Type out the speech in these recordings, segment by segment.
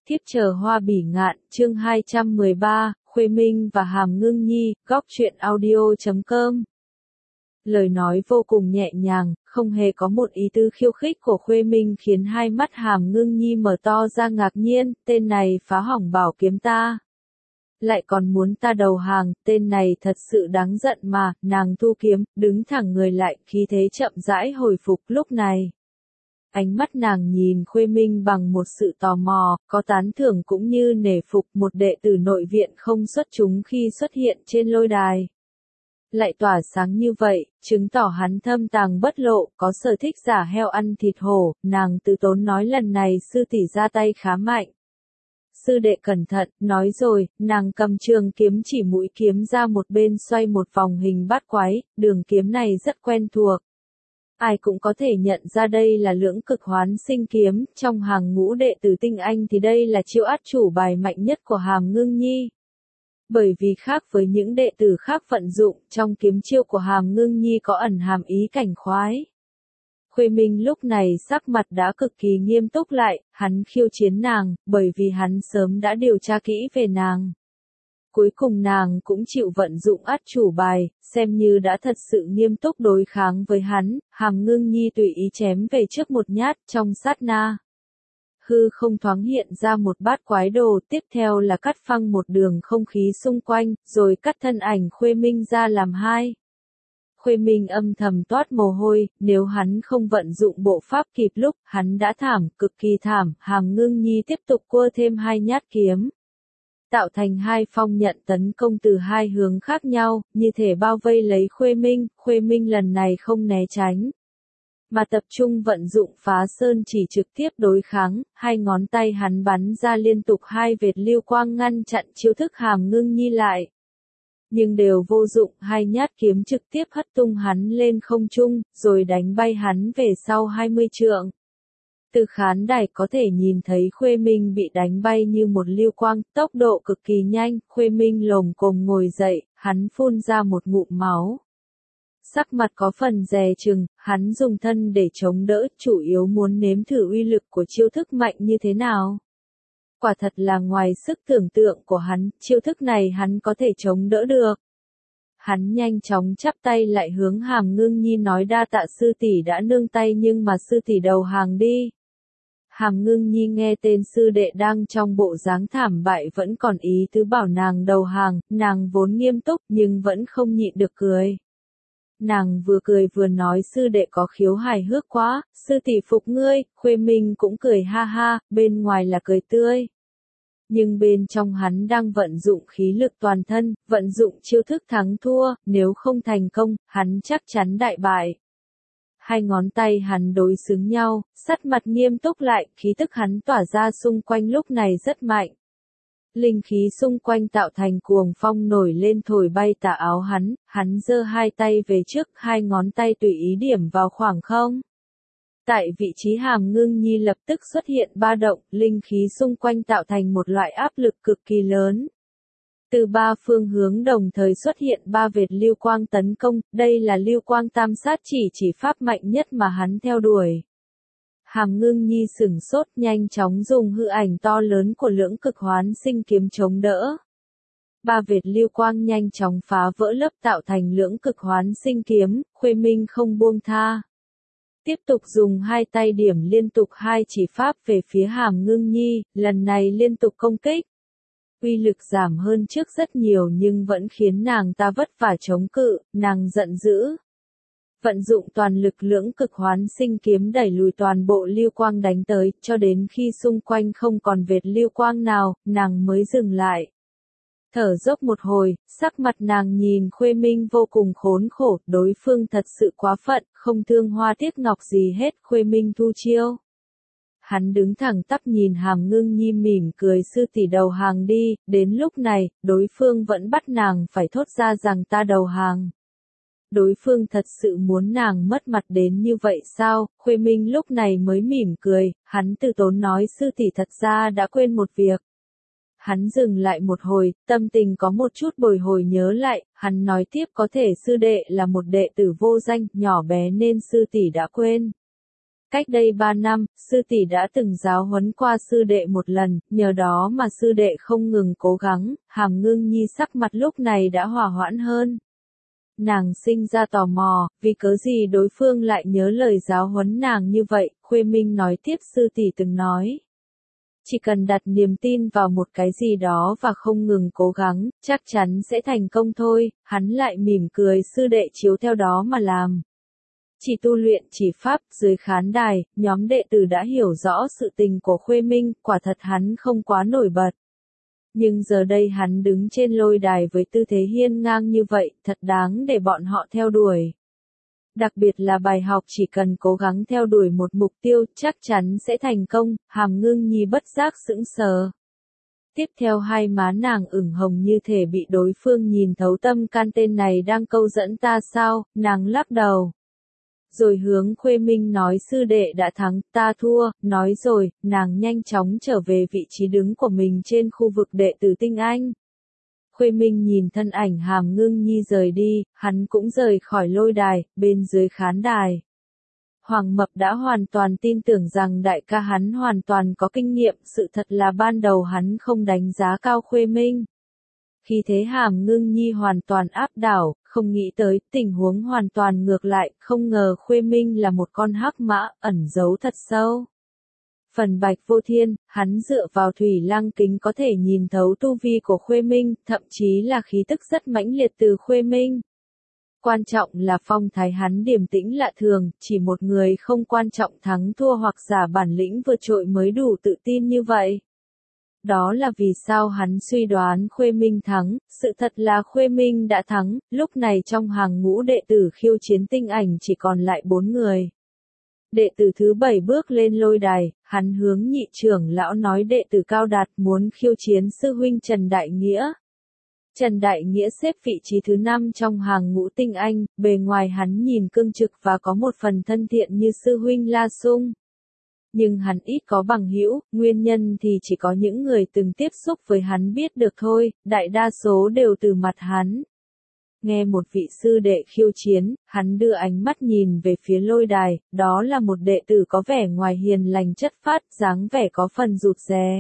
Thiếp chờ hoa bỉ ngạn, chương 213, Khuê Minh và Hàm Ngưng Nhi, góc truyện audio.com. Lời nói vô cùng nhẹ nhàng, không hề có một ý tư khiêu khích của Khuê Minh khiến hai mắt Hàm Ngưng Nhi mở to ra ngạc nhiên, tên này phá hỏng bảo kiếm ta. Lại còn muốn ta đầu hàng, tên này thật sự đáng giận mà, nàng thu kiếm, đứng thẳng người lại, khí thế chậm rãi hồi phục lúc này. Ánh mắt nàng nhìn Khuê Minh bằng một sự tò mò, có tán thưởng cũng như nể phục một đệ tử nội viện không xuất chúng khi xuất hiện trên lôi đài. Lại tỏa sáng như vậy, chứng tỏ hắn thâm tàng bất lộ, có sở thích giả heo ăn thịt hổ, nàng từ tốn nói lần này sư tỷ ra tay khá mạnh. Sư đệ cẩn thận, nói rồi, nàng cầm trường kiếm chỉ mũi kiếm ra một bên xoay một vòng hình bát quái, đường kiếm này rất quen thuộc. Ai cũng có thể nhận ra đây là lưỡng cực hoán sinh kiếm, trong hàng ngũ đệ tử tinh anh thì đây là chiêu át chủ bài mạnh nhất của Hàm Ngưng Nhi. Bởi vì khác với những đệ tử khác vận dụng, trong kiếm chiêu của Hàm Ngưng Nhi có ẩn hàm ý cảnh khoái. Khuê Minh lúc này sắc mặt đã cực kỳ nghiêm túc lại, hắn khiêu chiến nàng, bởi vì hắn sớm đã điều tra kỹ về nàng. Cuối cùng nàng cũng chịu vận dụng át chủ bài, xem như đã thật sự nghiêm túc đối kháng với hắn, Hàm Ngưng Nhi tùy ý chém về trước một nhát, trong sát na. Hư không thoáng hiện ra một bát quái đồ, tiếp theo là cắt phăng một đường không khí xung quanh, rồi cắt thân ảnh Khuê Minh ra làm hai. Khuê Minh âm thầm toát mồ hôi, nếu hắn không vận dụng bộ pháp kịp lúc, hắn đã thảm, cực kỳ thảm, Hàm Ngưng Nhi tiếp tục cua thêm hai nhát kiếm. Tạo thành hai phong nhận tấn công từ hai hướng khác nhau, như thể bao vây lấy Khuê Minh lần này không né tránh, mà tập trung vận dụng phá sơn chỉ trực tiếp đối kháng, hai ngón tay hắn bắn ra liên tục hai vệt lưu quang ngăn chặn chiêu thức Hàm Ngưng Nhi lại. Nhưng đều vô dụng, hai nhát kiếm trực tiếp hất tung hắn lên không trung, rồi đánh bay hắn về sau 20 trượng. Từ khán đài có thể nhìn thấy Khuê Minh bị đánh bay như một lưu quang, tốc độ cực kỳ nhanh, Khuê Minh lồm cồm ngồi dậy, hắn phun ra một ngụm máu. Sắc mặt có phần dè chừng, hắn dùng thân để chống đỡ, chủ yếu muốn nếm thử uy lực của chiêu thức mạnh như thế nào. Quả thật là ngoài sức tưởng tượng của hắn, chiêu thức này hắn có thể chống đỡ được. Hắn nhanh chóng chắp tay lại hướng Hàm Ngưng Nhi nói đa tạ sư tỷ đã nương tay nhưng mà sư tỷ đầu hàng đi. Hàm Ngưng Nhi nghe tên sư đệ đang trong bộ dáng thảm bại vẫn còn ý tứ bảo nàng đầu hàng, nàng vốn nghiêm túc nhưng vẫn không nhịn được cười. Nàng vừa cười vừa nói sư đệ có khiếu hài hước quá, sư tỷ phục ngươi, Khuê Minh cũng cười ha ha, bên ngoài là cười tươi. Nhưng bên trong hắn đang vận dụng khí lực toàn thân, vận dụng chiêu thức thắng thua, nếu không thành công, hắn chắc chắn đại bại. Hai ngón tay hắn đối xứng nhau, sắc mặt nghiêm túc lại, khí tức hắn tỏa ra xung quanh lúc này rất mạnh. Linh khí xung quanh tạo thành cuồng phong nổi lên thổi bay tà áo hắn giơ hai tay về trước, hai ngón tay tùy ý điểm vào khoảng không. Tại vị trí Hàm Ngưng Nhi lập tức xuất hiện ba động, linh khí xung quanh tạo thành một loại áp lực cực kỳ lớn. Từ ba phương hướng đồng thời xuất hiện ba vệt lưu quang tấn công, đây là lưu quang tam sát chỉ pháp mạnh nhất mà hắn theo đuổi. Hàm Ngưng Nhi sửng sốt nhanh chóng dùng hư ảnh to lớn của lưỡng cực hoán sinh kiếm chống đỡ. Ba vệt lưu quang nhanh chóng phá vỡ lớp tạo thành lưỡng cực hoán sinh kiếm, Khuê Minh không buông tha. Tiếp tục dùng hai tay điểm liên tục hai chỉ pháp về phía Hàm Ngưng Nhi, lần này liên tục công kích. Uy lực giảm hơn trước rất nhiều nhưng vẫn khiến nàng ta vất vả chống cự, nàng giận dữ. Vận dụng toàn lực lưỡng cực hoán sinh kiếm đẩy lùi toàn bộ lưu quang đánh tới, cho đến khi xung quanh không còn vệt lưu quang nào, nàng mới dừng lại. Thở dốc một hồi, sắc mặt nàng nhìn Khuê Minh vô cùng khốn khổ, đối phương thật sự quá phận, không thương hoa tiếc ngọc gì hết, Khuê Minh thu chiêu. Hắn đứng thẳng tắp nhìn Hàm Ngưng Nhi mỉm cười sư tỷ đầu hàng đi, đến lúc này, đối phương vẫn bắt nàng phải thốt ra rằng ta đầu hàng. Đối phương thật sự muốn nàng mất mặt đến như vậy sao, Khuê Minh lúc này mới mỉm cười, hắn từ tốn nói sư tỷ thật ra đã quên một việc. Hắn dừng lại một hồi, tâm tình có một chút bồi hồi nhớ lại, hắn nói tiếp có thể sư đệ là một đệ tử vô danh, nhỏ bé nên sư tỷ đã quên. Cách đây 3 năm, sư tỷ đã từng giáo huấn qua sư đệ một lần, nhờ đó mà sư đệ không ngừng cố gắng, Hàm Ngưng Nhi sắc mặt lúc này đã hòa hoãn hơn. Nàng sinh ra tò mò, vì cớ gì đối phương lại nhớ lời giáo huấn nàng như vậy, Khuê Minh nói tiếp sư tỷ từng nói. Chỉ cần đặt niềm tin vào một cái gì đó và không ngừng cố gắng, chắc chắn sẽ thành công thôi, hắn lại mỉm cười sư đệ chiếu theo đó mà làm. Chỉ tu luyện chỉ pháp, dưới khán đài, nhóm đệ tử đã hiểu rõ sự tình của Khuê Minh, quả thật hắn không quá nổi bật. Nhưng giờ đây hắn đứng trên lôi đài với tư thế hiên ngang như vậy, thật đáng để bọn họ theo đuổi. Đặc biệt là bài học chỉ cần cố gắng theo đuổi một mục tiêu, chắc chắn sẽ thành công, Hàm Ngưng Nhi bất giác sững sờ. Tiếp theo hai má nàng ửng hồng như thể bị đối phương nhìn thấu tâm can tên này đang câu dẫn ta sao, nàng lắc đầu. Rồi hướng Khuê Minh nói sư đệ đã thắng, ta thua, nói rồi, nàng nhanh chóng trở về vị trí đứng của mình trên khu vực đệ tử tinh anh. Khuê Minh nhìn thân ảnh Hàm Ngưng Nhi rời đi, hắn cũng rời khỏi lôi đài, bên dưới khán đài. Hoàng Mập đã hoàn toàn tin tưởng rằng đại ca hắn hoàn toàn có kinh nghiệm, sự thật là ban đầu hắn không đánh giá cao Khuê Minh. Khi thế Hàm Ngưng Nhi hoàn toàn áp đảo, không nghĩ tới tình huống hoàn toàn ngược lại, không ngờ Khuê Minh là một con hắc mã, ẩn giấu thật sâu. Phần Bạch Vô Thiên, hắn dựa vào thủy lăng kính có thể nhìn thấu tu vi của Khuê Minh, thậm chí là khí tức rất mãnh liệt từ Khuê Minh. Quan trọng là phong thái hắn điềm tĩnh lạ thường, chỉ một người không quan trọng thắng thua hoặc giả bản lĩnh vượt trội mới đủ tự tin như vậy. Đó là vì sao hắn suy đoán Khuê Minh thắng, sự thật là Khuê Minh đã thắng, lúc này trong hàng ngũ đệ tử khiêu chiến tinh ảnh chỉ còn lại 4 người. Đệ tử thứ 7 bước lên lôi đài, hắn hướng nhị trưởng lão nói đệ tử Cao Đạt muốn khiêu chiến sư huynh Trần Đại Nghĩa. Trần Đại Nghĩa xếp vị trí thứ 5 trong hàng ngũ tinh anh, bề ngoài hắn nhìn cương trực và có một phần thân thiện như sư huynh La Sung. Nhưng hắn ít có bằng hữu, nguyên nhân thì chỉ có những người từng tiếp xúc với hắn biết được thôi, đại đa số đều từ mặt hắn. Nghe một vị sư đệ khiêu chiến, hắn đưa ánh mắt nhìn về phía lôi đài, đó là một đệ tử có vẻ ngoài hiền lành chất phác, dáng vẻ có phần rụt rè.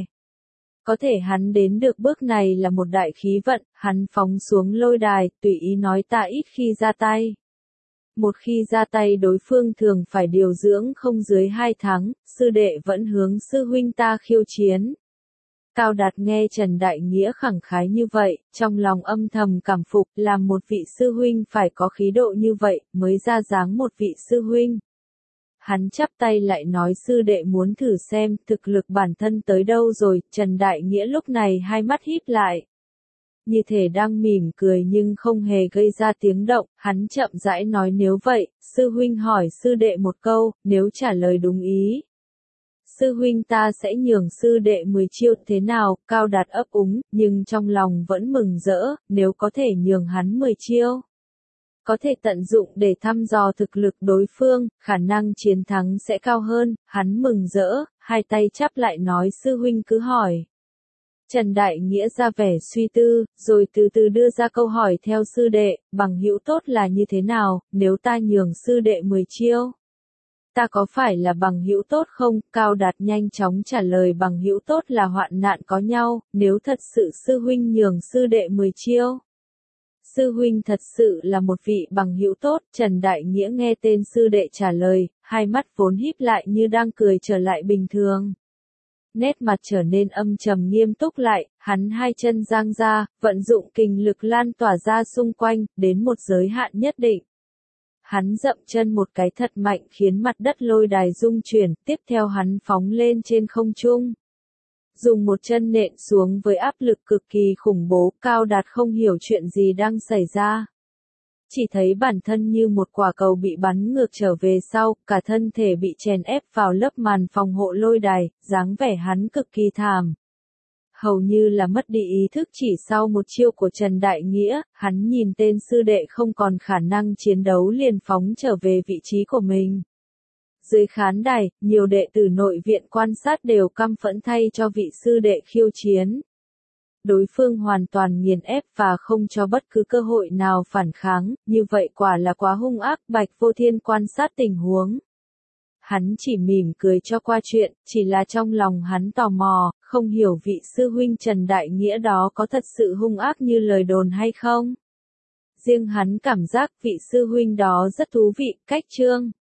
Có thể hắn đến được bước này là một đại khí vận, hắn phóng xuống lôi đài, tùy ý nói ta ít khi ra tay. Một khi ra tay đối phương thường phải điều dưỡng không dưới 2 tháng, sư đệ vẫn hướng sư huynh ta khiêu chiến. Cao Đạt nghe Trần Đại Nghĩa khẳng khái như vậy, trong lòng âm thầm cảm phục, làm một vị sư huynh phải có khí độ như vậy, mới ra dáng một vị sư huynh. Hắn chắp tay lại nói sư đệ muốn thử xem thực lực bản thân tới đâu rồi, Trần Đại Nghĩa lúc này hai mắt híp lại. Như thể đang mỉm cười nhưng không hề gây ra tiếng động, hắn chậm rãi nói nếu vậy, sư huynh hỏi sư đệ một câu, nếu trả lời đúng ý. Sư huynh ta sẽ nhường sư đệ 10 chiêu thế nào, Cao Đạt ấp úng, nhưng trong lòng vẫn mừng rỡ, nếu có thể nhường hắn 10 chiêu. Có thể tận dụng để thăm dò thực lực đối phương, khả năng chiến thắng sẽ cao hơn, hắn mừng rỡ, hai tay chắp lại nói sư huynh cứ hỏi. Trần Đại Nghĩa ra vẻ suy tư, rồi từ từ đưa ra câu hỏi theo sư đệ, bằng hữu tốt là như thế nào, nếu ta nhường sư đệ 10 chiêu? Ta có phải là bằng hữu tốt không? Cao Đạt nhanh chóng trả lời bằng hữu tốt là hoạn nạn có nhau, nếu thật sự sư huynh nhường sư đệ 10 chiêu. Sư huynh thật sự là một vị bằng hữu tốt, Trần Đại Nghĩa nghe tên sư đệ trả lời, hai mắt vốn híp lại như đang cười trở lại bình thường. Nét mặt trở nên âm trầm nghiêm túc lại, hắn hai chân giang ra, vận dụng kình lực lan tỏa ra xung quanh, đến một giới hạn nhất định. Hắn dậm chân một cái thật mạnh khiến mặt đất lôi đài rung chuyển, tiếp theo hắn phóng lên trên không trung. Dùng một chân nện xuống với áp lực cực kỳ khủng bố, Cao Đạt không hiểu chuyện gì đang xảy ra. Chỉ thấy bản thân như một quả cầu bị bắn ngược trở về sau, cả thân thể bị chèn ép vào lớp màn phòng hộ lôi đài, dáng vẻ hắn cực kỳ thảm. Hầu như là mất đi ý thức chỉ sau một chiêu của Trần Đại Nghĩa, hắn nhìn tên sư đệ không còn khả năng chiến đấu liền phóng trở về vị trí của mình. Dưới khán đài, nhiều đệ tử nội viện quan sát đều căm phẫn thay cho vị sư đệ khiêu chiến. Đối phương hoàn toàn nghiền ép và không cho bất cứ cơ hội nào phản kháng, như vậy quả là quá hung ác, Bạch Vô Thiên quan sát tình huống. hắn chỉ mỉm cười cho qua chuyện, chỉ là trong lòng hắn tò mò, không hiểu vị sư huynh Trần Đại Nghĩa đó có thật sự hung ác như lời đồn hay không. Riêng hắn cảm giác vị sư huynh đó rất thú vị, cách trương